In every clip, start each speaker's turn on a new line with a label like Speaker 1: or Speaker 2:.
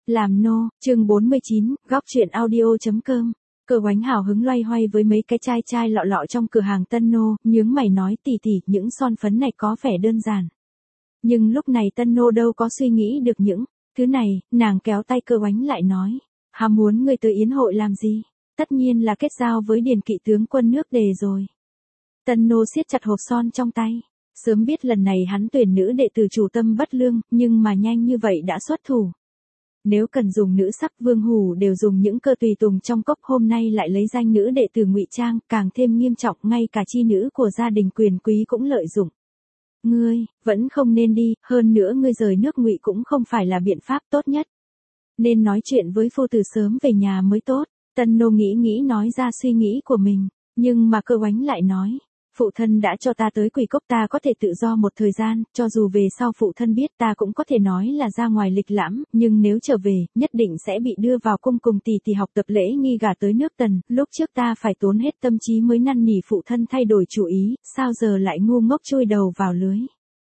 Speaker 1: Làm nô, chương 49, góc truyện audio.com. Cơ Oánh hào hứng loay hoay với mấy cái chai lọ lọ trong cửa hàng Tân Nô, nhướng mày nói tỉ những son phấn này có vẻ đơn giản. Nhưng lúc này Tân Nô đâu có suy nghĩ được những thứ này, nàng kéo tay Cơ Oánh lại nói. Hà muốn người tới yến hội làm gì? Tất nhiên là kết giao với Điền Kỵ tướng quân nước Đề rồi. Tân Nô siết chặt hộp son trong tay. Sớm biết lần này hắn tuyển nữ đệ tử chủ tâm bất lương, nhưng mà nhanh như vậy đã xuất thủ. Nếu cần dùng nữ sắc, Vương Hủ đều dùng những cơ tùy tùng trong cốc, hôm nay lại lấy danh nữ đệ tử ngụy trang, càng thêm nghiêm trọng, ngay cả chi nữ của gia đình quyền quý cũng lợi dụng. Ngươi, vẫn không nên đi, hơn nữa ngươi rời nước Ngụy cũng không phải là biện pháp tốt nhất. Nên nói chuyện với phu tử sớm về nhà mới tốt. Tân Nô nghĩ nói ra suy nghĩ của mình, nhưng mà Cơ Oánh lại nói. Phụ thân đã cho ta tới Quỷ Cốc, ta có thể tự do một thời gian, cho dù về sau phụ thân biết ta cũng có thể nói là ra ngoài lịch lãm, nhưng nếu trở về, nhất định sẽ bị đưa vào cung cùng tỷ học tập lễ nghi gả tới nước Tần, lúc trước ta phải tốn hết tâm trí mới năn nỉ phụ thân thay đổi chủ ý, sao giờ lại ngu ngốc chui đầu vào lưới.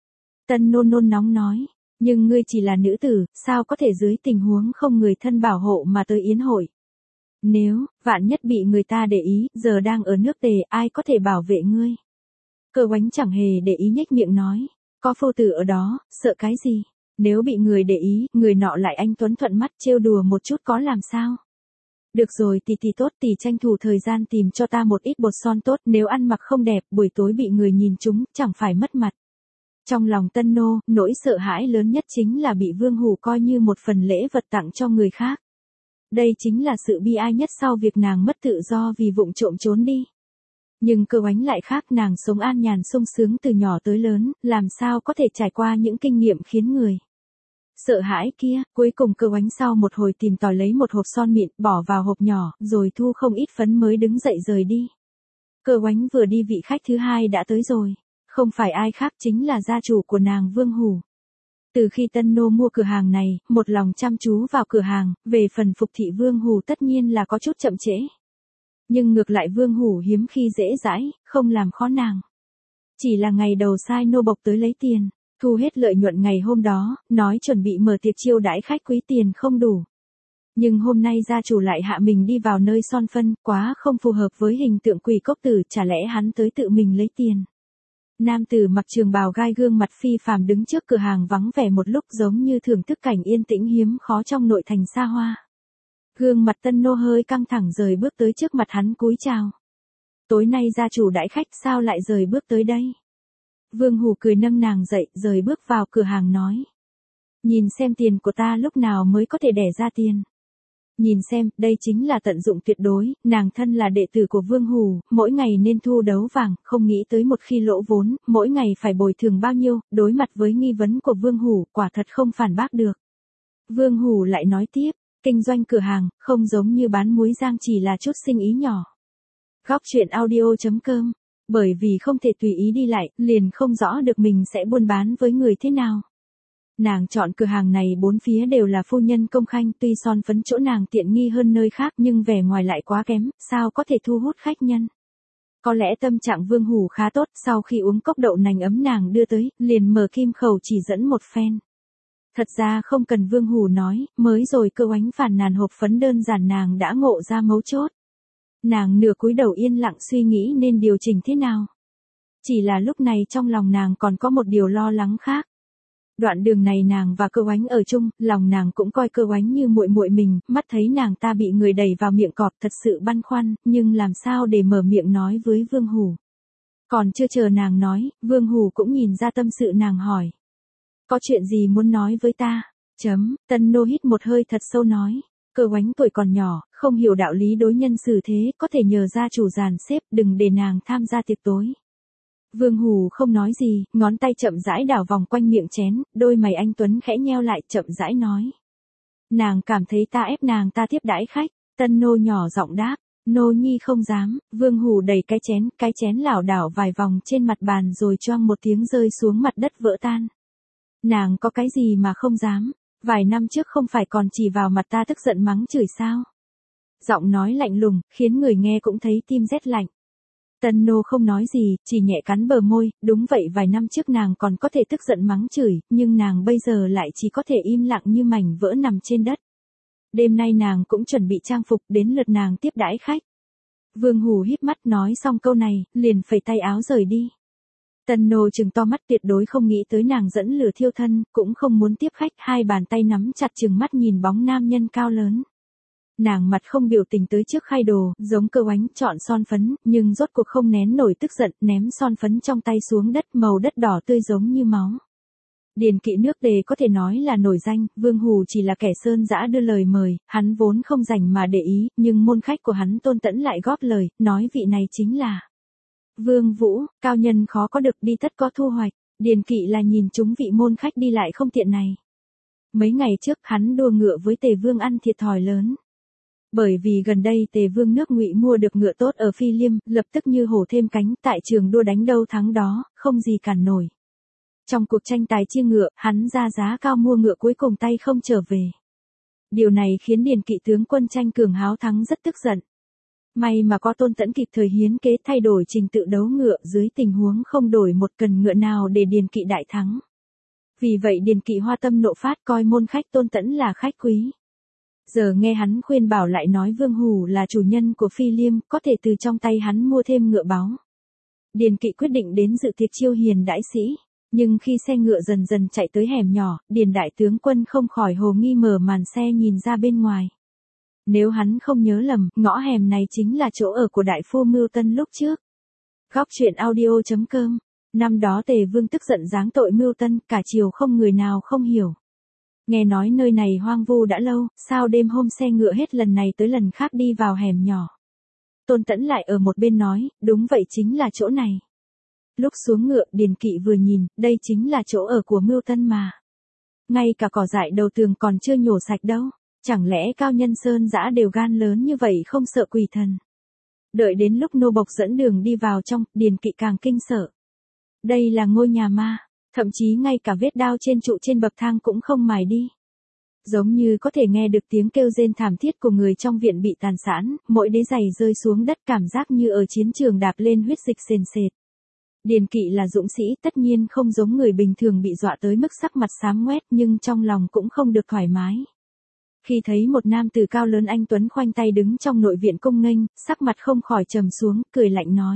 Speaker 1: Tân nôn nóng nói, nhưng ngươi chỉ là nữ tử, sao có thể dưới tình huống không người thân bảo hộ mà tới yến hội. Nếu, vạn nhất bị người ta để ý, giờ đang ở nước Tề, ai có thể bảo vệ ngươi. Cơ Oánh chẳng hề để ý nhếch miệng nói, có phu tử ở đó, sợ cái gì, nếu bị người để ý, người nọ lại anh tuấn thuận mắt trêu đùa một chút có làm sao. Được rồi tỷ tốt, tỷ tranh thủ thời gian tìm cho ta một ít bột son tốt, nếu ăn mặc không đẹp, buổi tối bị người nhìn trúng, chẳng phải mất mặt. Trong lòng Tân Nô, nỗi sợ hãi lớn nhất chính là bị Vương Hủ coi như một phần lễ vật tặng cho người khác. Đây chính là sự bi ai nhất sau việc nàng mất tự do vì vụng trộm trốn đi. Nhưng Cơ Oánh lại khác, nàng sống an nhàn sung sướng từ nhỏ tới lớn, làm sao có thể trải qua những kinh nghiệm khiến người sợ hãi kia. Cuối cùng Cơ Oánh sau một hồi tìm tòi lấy một hộp son mịn, bỏ vào hộp nhỏ, rồi thu không ít phấn mới đứng dậy rời đi. Cơ Oánh vừa đi vị khách thứ hai đã tới rồi, không phải ai khác chính là gia chủ của nàng Vương Hủ. Từ khi Tân Nô mua cửa hàng này, một lòng chăm chú vào cửa hàng, về phần phục thị Vương Hủ tất nhiên là có chút chậm trễ. Nhưng ngược lại Vương Hủ hiếm khi dễ dãi, không làm khó nàng. Chỉ là ngày đầu sai nô bộc tới lấy tiền, thu hết lợi nhuận ngày hôm đó, nói chuẩn bị mở tiệc chiêu đãi khách quý, tiền không đủ. Nhưng hôm nay gia chủ lại hạ mình đi vào nơi son phân, quá không phù hợp với hình tượng Quỷ Cốc tử, chả lẽ hắn tới tự mình lấy tiền. Nam tử mặc trường bào gai gương mặt phi phàm đứng trước cửa hàng vắng vẻ một lúc, giống như thưởng thức cảnh yên tĩnh hiếm khó trong nội thành xa hoa. Gương mặt Tân Nô hơi căng thẳng, rời bước tới trước mặt hắn cúi chào. Tối nay gia chủ đãi khách, sao lại rời bước tới đây? Vương Hủ cười nâng nàng dậy, rời bước vào cửa hàng nói. Nhìn xem tiền của ta lúc nào mới có thể đẻ ra tiền. Nhìn xem, đây chính là tận dụng tuyệt đối, nàng thân là đệ tử của Vương Hủ, mỗi ngày nên thu đấu vàng, không nghĩ tới một khi lỗ vốn, mỗi ngày phải bồi thường bao nhiêu, đối mặt với nghi vấn của Vương Hủ, quả thật không phản bác được. Vương Hủ lại nói tiếp, kinh doanh cửa hàng, không giống như bán muối rang chỉ là chút sinh ý nhỏ. Góc truyện audio.com, bởi vì không thể tùy ý đi lại, liền không rõ được mình sẽ buôn bán với người thế nào. Nàng chọn cửa hàng này bốn phía đều là phu nhân công khanh, tuy son phấn chỗ nàng tiện nghi hơn nơi khác nhưng vẻ ngoài lại quá kém, sao có thể thu hút khách nhân. Có lẽ tâm trạng Vương Hủ khá tốt, sau khi uống cốc đậu nành ấm nàng đưa tới, liền mở kim khẩu chỉ dẫn một phen. Thật ra không cần Vương Hủ nói, mới rồi Cơ Oánh phàn nàn hộp phấn đơn giản nàng đã ngộ ra mấu chốt. Nàng nửa cúi đầu yên lặng suy nghĩ nên điều chỉnh thế nào. Chỉ là lúc này trong lòng nàng còn có một điều lo lắng khác. Đoạn đường này nàng và Cơ Oánh ở chung, lòng nàng cũng coi Cơ Oánh như muội muội mình, mắt thấy nàng ta bị người đẩy vào miệng cọp thật sự băn khoăn, nhưng làm sao để mở miệng nói với Vương Hủ. Còn chưa chờ nàng nói, Vương Hủ cũng nhìn ra tâm sự nàng hỏi. Có chuyện gì muốn nói với ta? Tân Nô hít một hơi thật sâu nói. Cơ Oánh tuổi còn nhỏ, không hiểu đạo lý đối nhân xử thế, có thể nhờ gia chủ dàn xếp, đừng để nàng tham gia tiệc tối. Vương Hủ không nói gì, ngón tay chậm rãi đảo vòng quanh miệng chén, đôi mày anh tuấn khẽ nheo lại, chậm rãi nói. Nàng cảm thấy ta ép nàng ta tiếp đãi khách. Tân Nô nhỏ giọng đáp. Nô nhi không dám. Vương Hủ đẩy cái chén lảo đảo vài vòng trên mặt bàn rồi choang một tiếng rơi xuống mặt đất vỡ tan. Nàng có cái gì mà không dám? Vài năm trước không phải còn chỉ vào mặt ta tức giận mắng chửi sao? Giọng nói lạnh lùng, khiến người nghe cũng thấy tim rét lạnh. Tân Nô không nói gì, chỉ nhẹ cắn bờ môi, đúng vậy vài năm trước nàng còn có thể tức giận mắng chửi, nhưng nàng bây giờ lại chỉ có thể im lặng như mảnh vỡ nằm trên đất. Đêm nay nàng cũng chuẩn bị trang phục, đến lượt nàng tiếp đãi khách. Vương Hủ híp mắt nói xong câu này, liền phẩy tay áo rời đi. Tân nô trừng to mắt, tuyệt đối không nghĩ tới nàng dẫn lửa thiêu thân, cũng không muốn tiếp khách, hai bàn tay nắm chặt trừng mắt nhìn bóng nam nhân cao lớn. Nàng mặt không biểu tình tới trước khay đồ, giống Cơ Oánh chọn son phấn, nhưng rốt cuộc không nén nổi tức giận, ném son phấn trong tay xuống đất, màu đất đỏ tươi giống như máu. Điền Kỵ nước Đề có thể nói là nổi danh, Vương Hủ chỉ là kẻ sơn dã đưa lời mời, hắn vốn không dành mà để ý, nhưng môn khách của hắn Tôn Tẫn lại góp lời, nói vị này chính là Vương Vũ, cao nhân khó có được, đi tất có thu hoạch. Điền Kỵ là nhìn chúng vị môn khách đi lại không tiện này. Mấy ngày trước hắn đua ngựa với Tề Vương ăn thiệt thòi lớn. Bởi vì gần đây Tề Vương nước Ngụy mua được ngựa tốt ở Phi Liêm, lập tức như hổ thêm cánh, tại trường đua đánh đâu thắng đó, không gì cản nổi. Trong cuộc tranh tài chia ngựa, hắn ra giá cao mua ngựa, cuối cùng tay không trở về. Điều này khiến Điền Kỵ tướng quân tranh cường háo thắng rất tức giận. May mà có Tôn Tẫn kịp thời hiến kế thay đổi trình tự đấu ngựa, dưới tình huống không đổi một cần ngựa nào để Điền Kỵ đại thắng. Vì vậy Điền Kỵ hoa tâm nộ phát, coi môn khách Tôn Tẫn là khách quý. Giờ nghe hắn khuyên bảo lại nói Vương Hủ là chủ nhân của Phi Liêm, có thể từ trong tay hắn mua thêm ngựa báu. Điền Kỵ quyết định đến dự tiệc chiêu hiền đãi sĩ. Nhưng khi xe ngựa dần dần chạy tới hẻm nhỏ, Điền đại tướng quân không khỏi hồ nghi mở màn xe nhìn ra bên ngoài. Nếu hắn không nhớ lầm, ngõ hẻm này chính là chỗ ở của đại phu Mưu Tân lúc trước. Góc truyện audio.com. Năm đó Tề Vương tức giận giáng tội Mưu Tân, cả triều không người nào không hiểu. Nghe nói nơi này hoang vu đã lâu, sao đêm hôm xe ngựa hết lần này tới lần khác đi vào hẻm nhỏ. Tôn Tẫn lại ở một bên nói, đúng vậy, chính là chỗ này. Lúc xuống ngựa, Điền Kỵ vừa nhìn, đây chính là chỗ ở của Mưu Tân mà. Ngay cả cỏ dại đầu tường còn chưa nhổ sạch đâu. Chẳng lẽ cao nhân sơn dã đều gan lớn như vậy, không sợ quỷ thần? Đợi đến lúc nô bộc dẫn đường đi vào trong, Điền Kỵ càng kinh sợ. Đây là ngôi nhà ma, thậm chí ngay cả vết đao trên trụ trên bậc thang cũng không mài đi. Giống như có thể nghe được tiếng kêu rên thảm thiết của người trong viện bị tàn sản, mỗi đế giày rơi xuống đất cảm giác như ở chiến trường đạp lên huyết dịch sền sệt. Điền Kỵ là dũng sĩ, tất nhiên không giống người bình thường bị dọa tới mức sắc mặt xám ngoét, nhưng trong lòng cũng không được thoải mái. Khi thấy một nam tử cao lớn anh tuấn khoanh tay đứng trong nội viện cung nghênh, sắc mặt không khỏi trầm xuống, cười lạnh nói.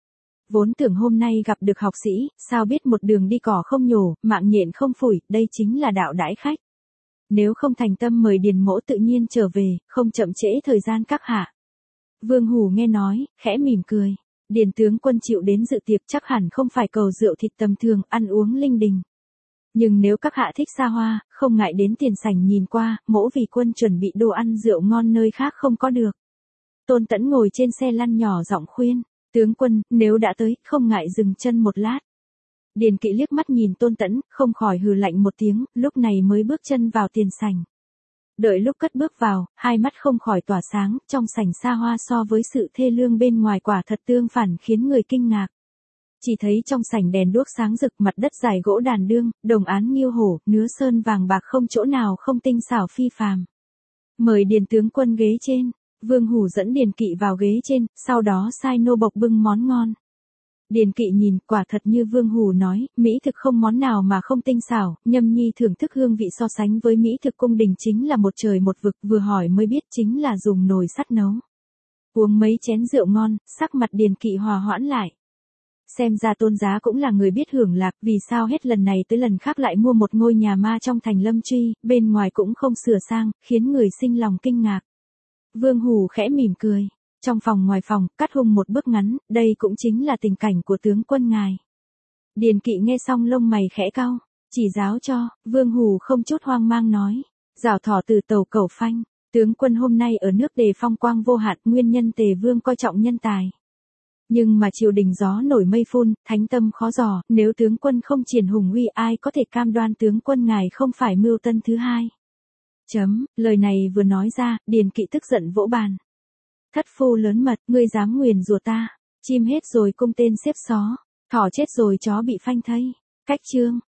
Speaker 1: Vốn tưởng hôm nay gặp được học sĩ, sao biết một đường đi cỏ không nhổ, mạng nhện không phủi, đây chính là đạo đãi khách. Nếu không thành tâm mời Điền mỗ tự nhiên trở về, không chậm trễ thời gian các hạ. Vương Hủ nghe nói, khẽ mỉm cười. Điền tướng quân chịu đến dự tiệc chắc hẳn không phải cầu rượu thịt tầm thường, ăn uống linh đình. Nhưng nếu các hạ thích xa hoa, không ngại đến tiền sảnh nhìn qua, mỗ vì quân chuẩn bị đồ ăn rượu ngon nơi khác không có được. Tôn Tẫn ngồi trên xe lăn nhỏ giọng khuyên, tướng quân, nếu đã tới, không ngại dừng chân một lát. Điền Kỵ liếc mắt nhìn Tôn Tẫn, không khỏi hừ lạnh một tiếng, lúc này mới bước chân vào tiền sảnh. Đợi lúc cất bước vào, hai mắt không khỏi tỏa sáng, trong sảnh xa hoa so với sự thê lương bên ngoài quả thật tương phản khiến người kinh ngạc. Chỉ thấy trong sảnh đèn đuốc sáng rực, mặt đất dài gỗ đàn đương, đồng án nghiêu hổ, nứa sơn vàng bạc không chỗ nào không tinh xảo phi phàm. Mời Điền tướng quân ghế trên. Vương Hủ dẫn Điền Kỵ vào ghế trên, sau đó sai nô bộc bưng món ngon. Điền Kỵ nhìn, quả thật như Vương Hủ nói, mỹ thực không món nào mà không tinh xảo, nhâm nhi thưởng thức hương vị so sánh với mỹ thực cung đình chính là một trời một vực, vừa hỏi mới biết chính là dùng nồi sắt nấu. Uống mấy chén rượu ngon, sắc mặt Điền Kỵ hòa hoãn lại. Xem ra Tôn Giá cũng là người biết hưởng lạc, vì sao hết lần này tới lần khác lại mua một ngôi nhà ma trong thành Lâm Truy, bên ngoài cũng không sửa sang, khiến người sinh lòng kinh ngạc. Vương Hủ khẽ mỉm cười. Trong phòng ngoài phòng, cắt hung một bước ngắn, đây cũng chính là tình cảnh của tướng quân ngài. Điền Kỵ nghe xong lông mày khẽ cau, chỉ giáo cho, Vương Hủ không chút hoang mang nói. Giảo thỏ từ tàu cẩu phanh, tướng quân hôm nay ở nước Đề phong quang vô hạn, nguyên nhân Tề Vương coi trọng nhân tài. Nhưng mà triều đình gió nổi mây phun, thánh tâm khó dò, nếu tướng quân không triển hùng uy ai có thể cam đoan tướng quân ngài không phải Mưu Tân thứ hai. Lời này vừa nói ra, Điền Kỵ tức giận vỗ bàn. Thất phu lớn mật, ngươi dám nguyền rủa ta, chim hết rồi cung tên xếp xó, thỏ chết rồi chó bị phanh thây. Cách chương.